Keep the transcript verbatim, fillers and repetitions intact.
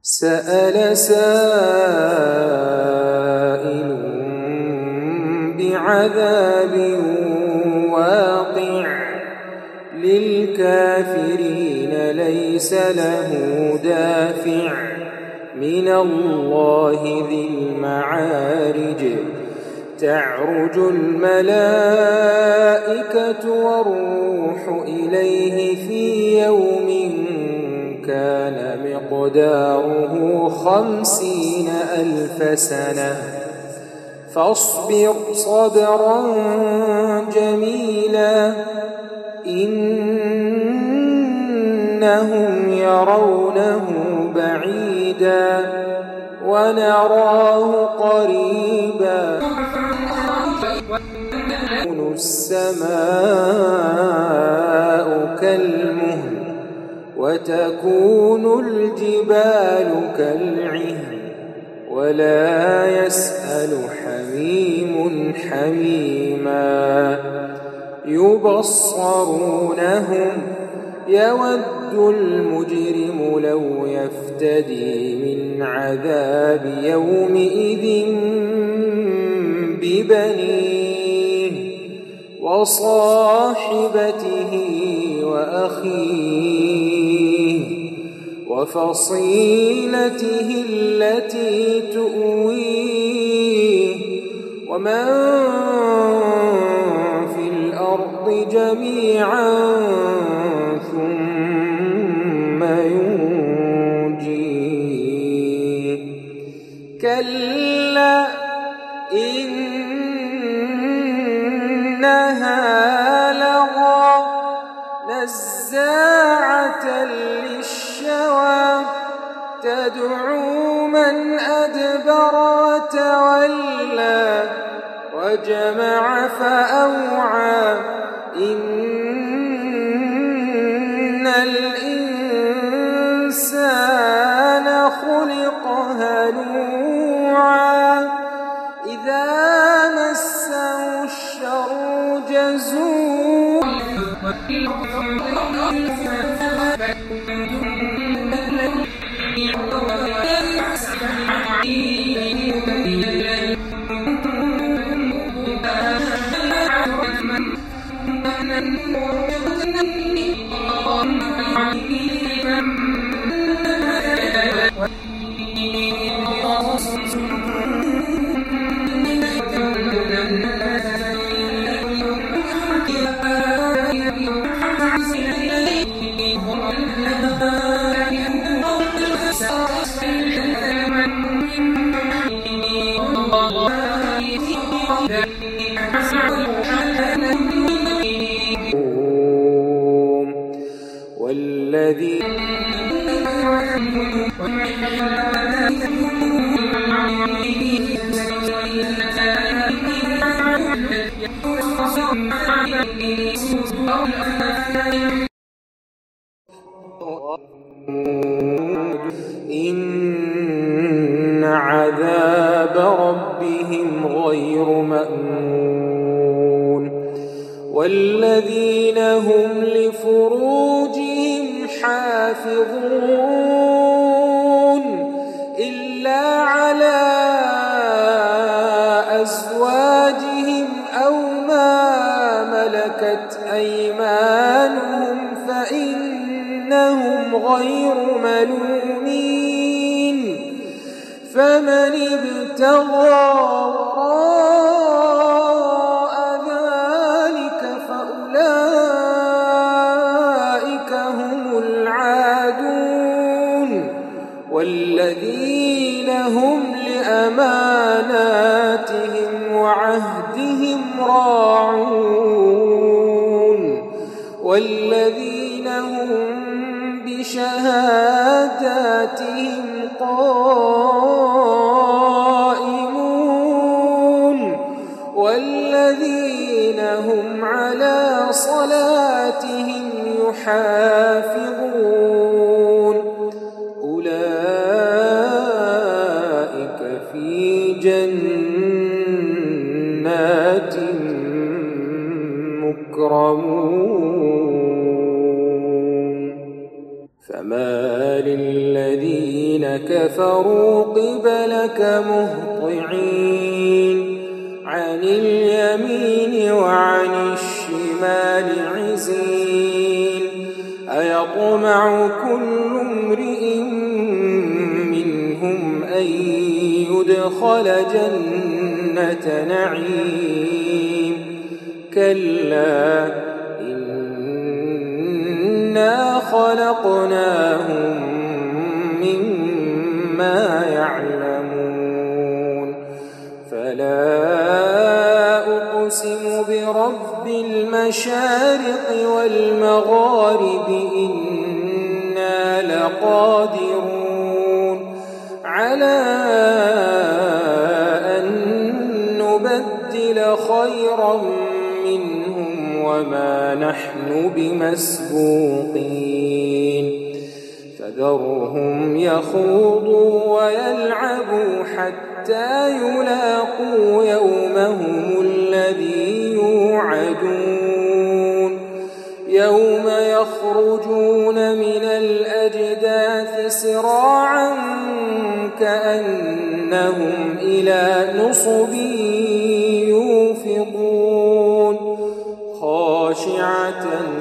سأل سائل بعذاب واقع للكافرين ليس له دافع من الله ذي المعارج تعرج الملائكة والروح إليه في يوم كان مقداره خمسين ألف سنة فاصبر صبرا جميلا إنهم يرونه بعيدا ونراه قريبا السماء كالمهل وتكون الجبال كالعهن ولا يسأل حميم حميما يبصرونهم يود المجرم لو يفتدي من عذاب يومئذ ببنيه وصاحبته وأخيه وفصيلته التي تؤويه ومن في الأرض جميعا ثم ينجيه كلا إنها لظى نزاعة للشوى تدعو من أدبر وتولى وجمع فأوعى إن الإنسان خلق هلوعا إذا مسه الشر جزوعا والذي إن عذاب ربهم غير مأمون والذين هم لفروجهم حافظون إلا على أزواجهم أو ما ملكت أيمانهم فإنهم غير ملومين فمن ابتغى وراء ذلك فأولئك هم العادون والذين هم لأماناتهم وعهدهم راعون والذين هم بشهاداتهم قائمون والذين هم على صلاتهم يحافظون أولئك في جنات مكرمون فما للذين كفروا كفروا قبلك مهطعين عن اليمين وعن الشمال عزين أيطمع كل امرئ منهم أن يدخل جنة نعيم كلا إنا خلقناهم مما يعلمون فلا أقسم برب المشارق والمغارب إنا لقادرون على أن نبدل خيرا منهم وما نحن بمسبوقين فذرهم يخوضوا ويلعبوا حتى يلاقوا يومهم الذي يوعدون يوم يخرجون من الأجداث سراعا كأنهم إلى نصب يوفضون خاشعة